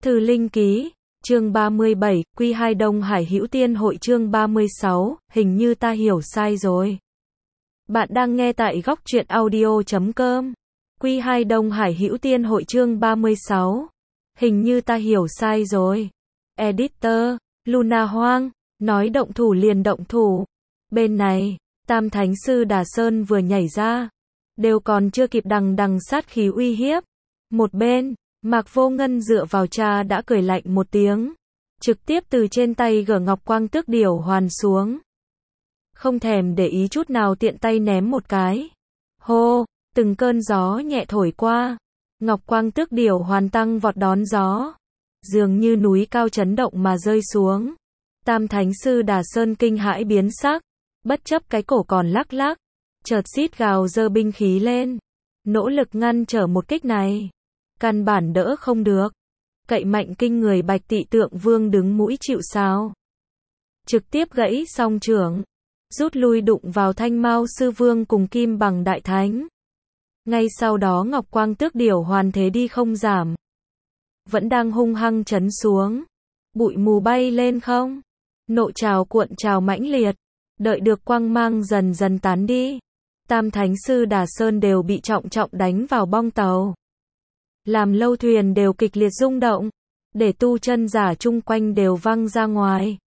Thư Linh Ký, chương 37, Q2 Đông Hải Hữu Tiên Hội chương 36, hình như ta hiểu sai rồi. Bạn đang nghe tại góc truyện audio.com. Q2 Đông Hải Hữu Tiên Hội chương 36. Hình như ta hiểu sai rồi. Editor, Luna Hoang, nói động thủ liền động thủ. Bên này, Tam Thánh Sư Đà Sơn vừa nhảy ra. Đều còn chưa kịp đằng sát khí uy hiếp. Một bên, Mạc Vô Ngân dựa vào cha đã cười lạnh một tiếng. Trực tiếp từ trên tay gỡ Ngọc Quang Tước Điểu Hoàn xuống. Không thèm để ý chút nào tiện tay ném một cái. Hô, từng cơn gió nhẹ thổi qua. Ngọc Quang Tước Điểu Hoàn tăng vọt đón gió. Dường như núi cao chấn động mà rơi xuống. Tam Thánh Sư Đà Sơn kinh hãi biến sắc. Bất chấp cái cổ còn lắc lắc. Chợt xít gào giơ binh khí lên. Nỗ lực ngăn trở một kích này. Căn bản đỡ không được. Cậy mạnh kinh người Bạch Tị Tượng Vương đứng mũi chịu sào. Trực tiếp gãy song trưởng. Rút lui đụng vào Thanh Mao Sư Vương cùng Kim Bằng Đại Thánh. Ngay sau đó Ngọc Quang Tước Điểu Hoàn thế đi không giảm. Vẫn đang hung hăng chấn xuống. Bụi mù bay lên không. Nộ trào cuộn trào mãnh liệt. Đợi được quang mang dần dần tán đi. Tam Thánh Sư Đà Sơn đều bị trọng trọng đánh vào bong tàu. Làm lâu thuyền đều kịch liệt rung động. Để tu chân giả chung quanh đều văng ra ngoài.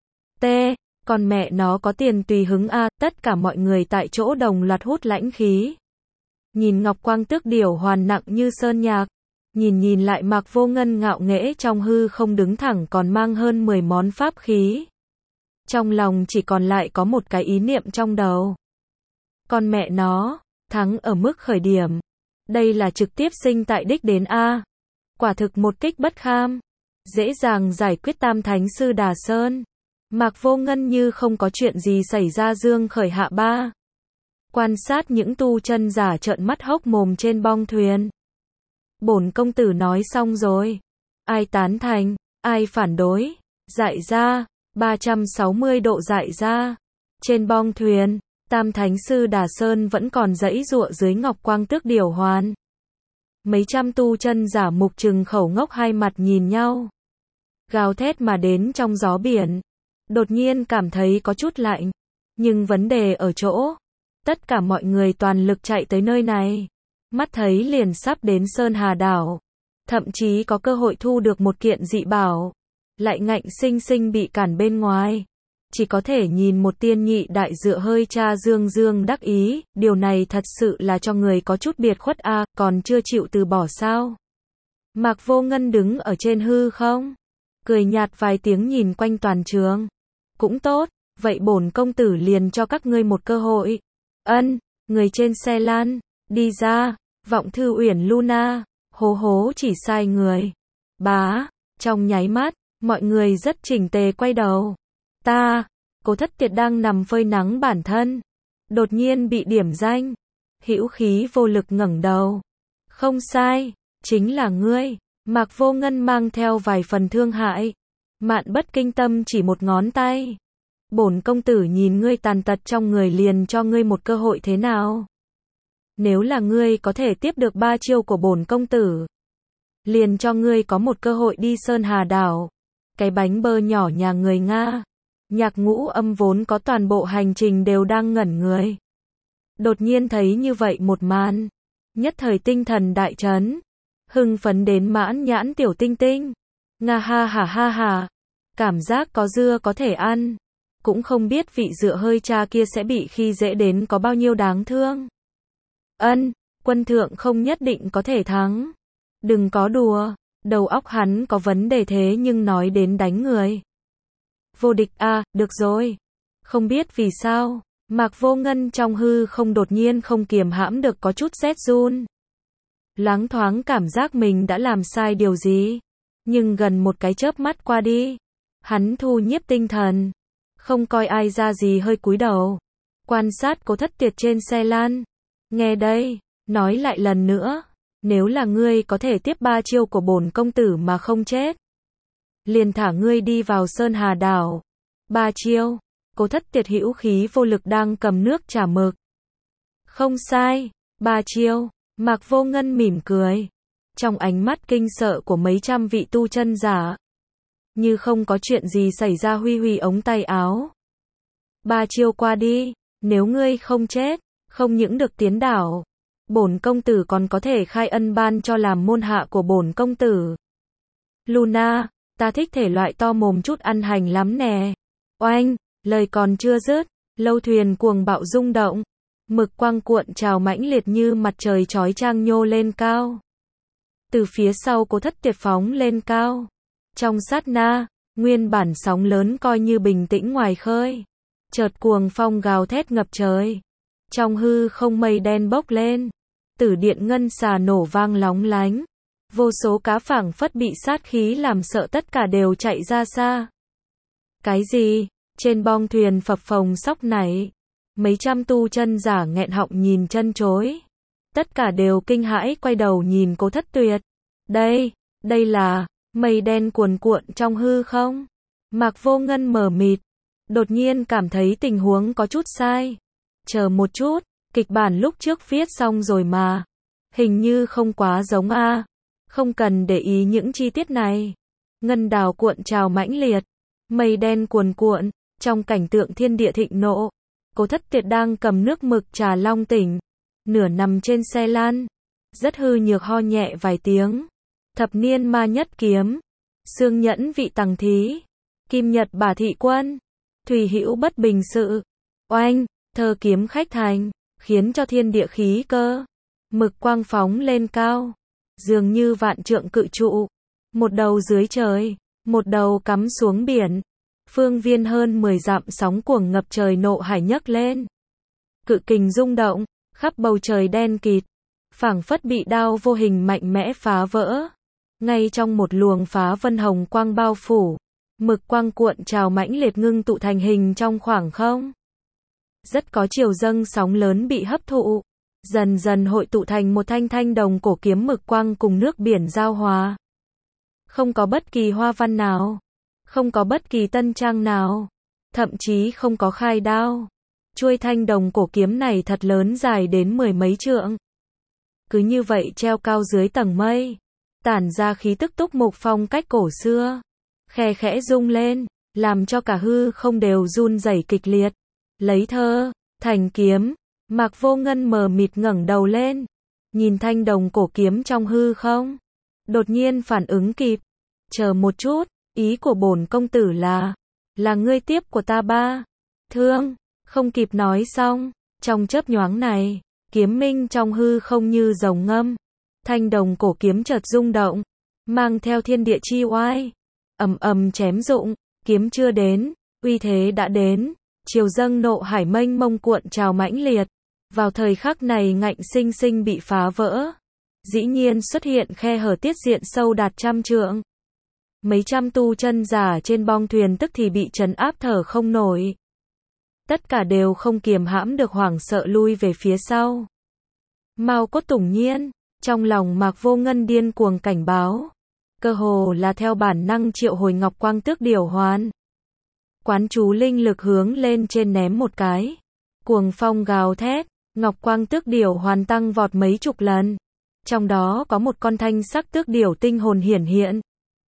Còn mẹ nó có tiền tùy hứng a. Tất cả mọi người tại chỗ đồng loạt hút lãnh khí. Nhìn Ngọc Quang Tước Điểu Hoàn nặng như sơn nhạc. Nhìn lại Mạc Vô Ngân ngạo nghễ trong hư không đứng thẳng còn mang hơn 10 món pháp khí. Trong lòng chỉ còn lại có một cái ý niệm trong đầu. Con mẹ nó, thắng ở mức khởi điểm. Đây là trực tiếp sinh tại đích đến A. Quả thực một kích bất kham. Dễ dàng giải quyết Tam Thánh Sư Đà Sơn. Mạc Vô Ngân như không có chuyện gì xảy ra dương khởi hạ ba. Quan sát những tu chân giả trợn mắt hốc mồm trên bong thuyền. Bổn công tử nói xong rồi. Ai tán thành, ai phản đối. Dại ra, 360 độ dại ra. Trên bong thuyền, Tam Thánh Sư Đà Sơn vẫn còn giãy giụa dưới Ngọc Quang Tước Điểu Hoàn. Mấy trăm tu chân giả mục trừng khẩu ngốc hai mặt nhìn nhau. Gào thét mà đến trong gió biển. Đột nhiên cảm thấy có chút lạnh. Nhưng vấn đề ở chỗ. Tất cả mọi người toàn lực chạy tới nơi này. Mắt thấy liền sắp đến Sơn Hà Đảo. Thậm chí có cơ hội thu được một kiện dị bảo. Lại ngạnh sinh sinh bị cản bên ngoài. Chỉ có thể nhìn một tiên nhị đại dựa hơi cha dương đắc ý. Điều này thật sự là cho người có chút biệt khuất a. Còn chưa chịu từ bỏ sao. Mạc Vô Ngân đứng ở trên hư không. Cười nhạt vài tiếng nhìn quanh toàn trường. Cũng tốt, vậy bổn công tử liền cho các ngươi một cơ hội. Người trên xe lan, đi ra, Vọng Thư Uyển Luna, hố chỉ sai người. Bá, trong nháy mắt, mọi người rất chỉnh tề quay đầu. Cố Thất Tiệt đang nằm phơi nắng bản thân. Đột nhiên bị điểm danh. Hữu khí vô lực ngẩng đầu. Không sai, chính là ngươi. Mạc Vô Ngân mang theo vài phần thương hại. Mạn Bất Kinh Tâm chỉ một ngón tay. Bổn công tử nhìn ngươi tàn tật trong người liền cho ngươi một cơ hội thế nào? Nếu là ngươi có thể tiếp được 3 chiêu của bổn công tử, liền cho ngươi có một cơ hội đi Sơn Hà Đảo. Cái bánh bơ nhỏ nhà người Nga. Nhạc Ngũ Âm vốn có toàn bộ hành trình đều đang ngẩn người. Đột nhiên thấy như vậy một màn. Nhất thời tinh thần đại chấn. Hưng phấn đến mãn nhãn tiểu tinh tinh. Nga ha ha. Cảm giác có dưa có thể ăn. Cũng không biết vị dựa hơi cha kia sẽ bị khi dễ đến có bao nhiêu đáng thương. Quân thượng không nhất định có thể thắng. Đừng có đùa. Đầu óc hắn có vấn đề thế nhưng nói đến đánh người. Vô địch a, được rồi. Không biết vì sao, Mạc Vô Ngân trong hư không đột nhiên không kiềm hãm được có chút rét run. Loáng thoáng cảm giác mình đã làm sai điều gì. Nhưng gần một cái chớp mắt qua đi. Hắn thu nhiếp tinh thần. Không coi ai ra gì hơi cúi đầu. Quan sát Cố Thất Tiệt trên xe lan. Nghe đây, nói lại lần nữa. Nếu là ngươi có thể tiếp 3 chiêu của bổn công tử mà không chết. Liền thả ngươi đi vào Sơn Hà Đảo. 3 chiêu. Cố Thất Tiệt hữu khí vô lực đang cầm nước trà mực. Không sai. 3 chiêu. Mạc Vô Ngân mỉm cười. trong ánh mắt kinh sợ của mấy trăm vị tu chân giả. Như không có chuyện gì xảy ra huy huy ống tay áo. 3 chiêu qua đi, nếu ngươi không chết, không những được tiến đảo, bổn công tử còn có thể khai ân ban cho làm môn hạ của bổn công tử. Luna, ta thích thể loại to mồm chút ăn hành lắm nè. Oanh, lời còn chưa dứt, lâu thuyền cuồng bạo rung động, mực quang cuộn trào mãnh liệt như mặt trời chói chang nhô lên cao. Từ phía sau Cố Thất Tuyệt phóng lên cao. Trong sát na, nguyên bản sóng lớn coi như bình tĩnh ngoài khơi, chợt cuồng phong gào thét ngập trời. Trong hư không mây đen bốc lên, tử điện ngân xà nổ vang lóng lánh. Vô số cá phảng phất bị sát khí làm sợ tất cả đều chạy ra xa. Cái gì? Trên bong thuyền phập phồng sóc nảy. Mấy trăm tu chân giả nghẹn họng nhìn chân chối. Tất cả đều kinh hãi quay đầu nhìn Cố Thất Tuyệt. Đây là mây đen cuồn cuộn trong hư không? Mạc Vô Ngân mờ mịt, đột nhiên cảm thấy tình huống có chút sai. Chờ một chút, kịch bản lúc trước viết xong rồi mà. Hình như không quá giống a. Không cần để ý những chi tiết này. Ngân đào cuộn trào mãnh liệt, mây đen cuồn cuộn, trong cảnh tượng thiên địa thịnh nộ. Cố Thất Tuyệt đang cầm nước mực trà long tỉnh, nửa nằm trên xe lăn, rất hư nhược ho nhẹ vài tiếng. Thập niên ma nhất kiếm, xương nhẫn vị tằng thí, kim nhật bà thị quân, thủy hữu bất bình sự. Oanh, thơ kiếm khách thành, khiến cho thiên địa khí cơ, mực quang phóng lên cao, dường như vạn trượng cự trụ, một đầu dưới trời, một đầu cắm xuống biển. Phương viên hơn 10 dặm sóng cuồng ngập trời nộ hải nhấc lên. Cự kình rung động, khắp bầu trời đen kịt, phảng phất bị đao vô hình mạnh mẽ phá vỡ. Ngay trong một luồng phá vân hồng quang bao phủ, mực quang cuộn trào mãnh liệt ngưng tụ thành hình trong khoảng không. Rất có chiều dâng sóng lớn bị hấp thụ, dần dần hội tụ thành một thanh thanh đồng cổ kiếm mực quang cùng nước biển giao hòa. Không có bất kỳ hoa văn nào, không có bất kỳ tân trang nào, thậm chí không có khai đao. Chuôi thanh đồng cổ kiếm này thật lớn, dài đến 10 mấy trượng. Cứ như vậy treo cao dưới tầng mây, tản ra khí tức túc mục phong cách cổ xưa, khe khẽ rung lên, làm cho cả hư không đều run rẩy kịch liệt. Lấy thơ thành kiếm, Mạc Vô Ngân mờ mịt ngẩng đầu lên, nhìn thanh đồng cổ kiếm trong hư không, đột nhiên phản ứng kịp. Chờ một chút, ý của bổn công tử là ngươi tiếp của ta ba. Thương, không kịp nói xong, trong chớp nhoáng này, kiếm minh trong hư không như rồng ngâm. Thanh đồng cổ kiếm chợt rung động, mang theo thiên địa chi oai, ầm ầm chém rụng, kiếm chưa đến, uy thế đã đến, chiều dâng nộ hải mênh mông cuộn trào mãnh liệt. Vào thời khắc này ngạnh sinh sinh bị phá vỡ, dĩ nhiên xuất hiện khe hở tiết diện sâu đạt trăm trượng. Mấy trăm tu chân giả trên bong thuyền tức thì bị trấn áp thở không nổi. Tất cả đều không kiềm hãm được hoảng sợ lui về phía sau. Mao Cốt Tùng Nhiên, trong lòng Mạc Vô Ngân điên cuồng cảnh báo, cơ hồ là theo bản năng triệu hồi Ngọc Quang Tước Điểu Hoàn. Quán chú linh lực hướng lên trên ném một cái, cuồng phong gào thét, Ngọc Quang Tước Điểu Hoàn tăng vọt mấy chục lần. Trong đó có một con thanh sắc tước điểu tinh hồn hiển hiện,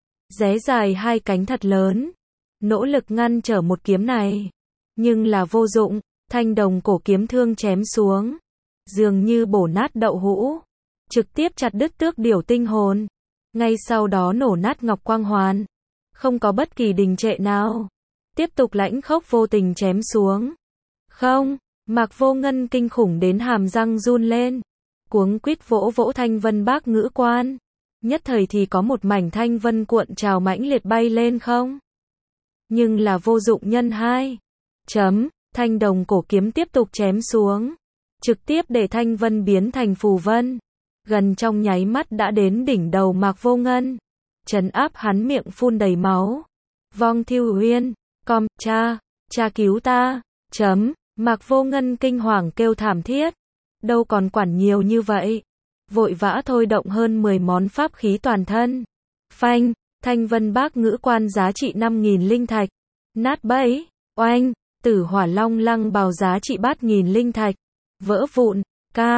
ré dài hai cánh thật lớn, nỗ lực ngăn trở một kiếm này, nhưng là vô dụng. Thanh đồng cổ kiếm thương chém xuống, dường như bổ nát đậu hũ, trực tiếp chặt đứt tước điểu tinh hồn, ngay sau đó nổ nát Ngọc Quang Hoàn, không có bất kỳ đình trệ nào, tiếp tục lãnh khốc vô tình chém xuống. Không, Mạc Vô Ngân kinh khủng đến hàm răng run lên, cuống quýt vỗ vỗ thanh vân bác ngữ quan, nhất thời thì có một mảnh thanh vân cuộn trào mãnh liệt bay lên không. Nhưng là vô dụng nhân hai. Thanh đồng cổ kiếm tiếp tục chém xuống, trực tiếp để thanh vân biến thành phù vân, gần trong nháy mắt đã đến đỉnh đầu Mạc Vô Ngân, trấn áp hắn miệng phun đầy máu. Vong Thiêu Uyên, cha cứu ta. Mạc Vô Ngân kinh hoàng kêu thảm thiết, đâu còn quản nhiều như vậy, vội vã thôi động hơn 10 món pháp khí toàn thân. Phanh, thanh vân bác ngữ quan giá trị 5.000 linh thạch, nát bẫy. Oanh, tử hỏa long lăng bào giá trị 8.000 linh thạch, vỡ vụn.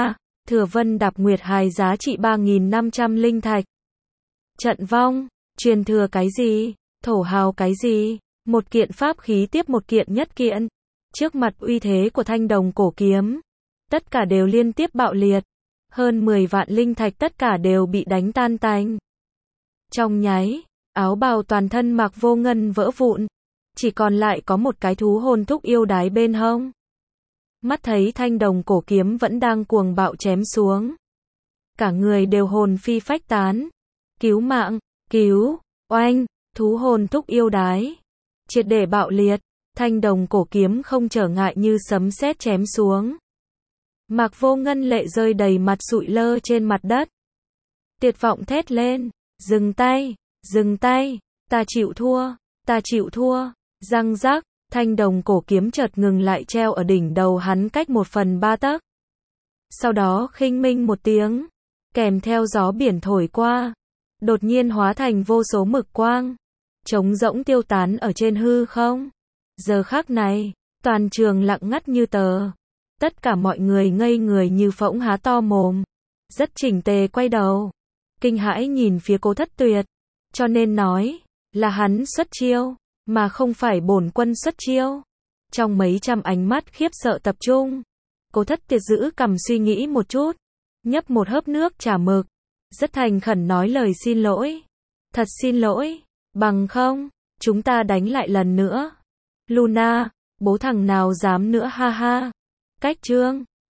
Thừa Vân Đạp Nguyệt hài giá trị 3.500 linh thạch. Trận vong, truyền thừa cái gì, thổ hào cái gì, một kiện pháp khí tiếp một kiện nhất kiện. Trước mặt uy thế của thanh đồng cổ kiếm, tất cả đều liên tiếp bạo liệt. Hơn 10 vạn linh thạch tất cả đều bị đánh tan tành. Trong nháy, áo bào toàn thân Mạc Vô Ngân vỡ vụn, chỉ còn lại có một cái thú hồn thúc yêu đái bên hông. Mắt thấy thanh đồng cổ kiếm vẫn đang cuồng bạo chém xuống. Cả người đều hồn phi phách tán. Cứu mạng, cứu, oanh, thú hồn thúc yêu đái. Triệt để bạo liệt, thanh đồng cổ kiếm không trở ngại như sấm sét chém xuống. Mạc Vô Ngân lệ rơi đầy mặt sụi lơ trên mặt đất. Tuyệt vọng thét lên, dừng tay, ta chịu thua, răng rắc, thanh đồng cổ kiếm chợt ngừng lại treo ở đỉnh đầu hắn cách 1/3 tấc. Sau đó khinh minh một tiếng, kèm theo gió biển thổi qua, đột nhiên hóa thành vô số mực quang, trống rỗng tiêu tán ở trên hư không. Giờ khắc này, toàn trường lặng ngắt như tờ. Tất cả mọi người ngây người như phỗng há to mồm. Rất chỉnh tề quay đầu, kinh hãi nhìn phía Cố Thất Tuyệt. Cho nên nói, là hắn xuất chiêu, mà không phải bổn quân xuất chiêu. Trong mấy trăm ánh mắt khiếp sợ tập trung, Cố Thất Tuyệt giữ cằm suy nghĩ một chút, nhấp một hớp nước trà mực, rất thành khẩn nói lời xin lỗi. Thật xin lỗi, bằng không, chúng ta đánh lại lần nữa. Luna, bố thằng nào dám nữa ha ha. Cách chương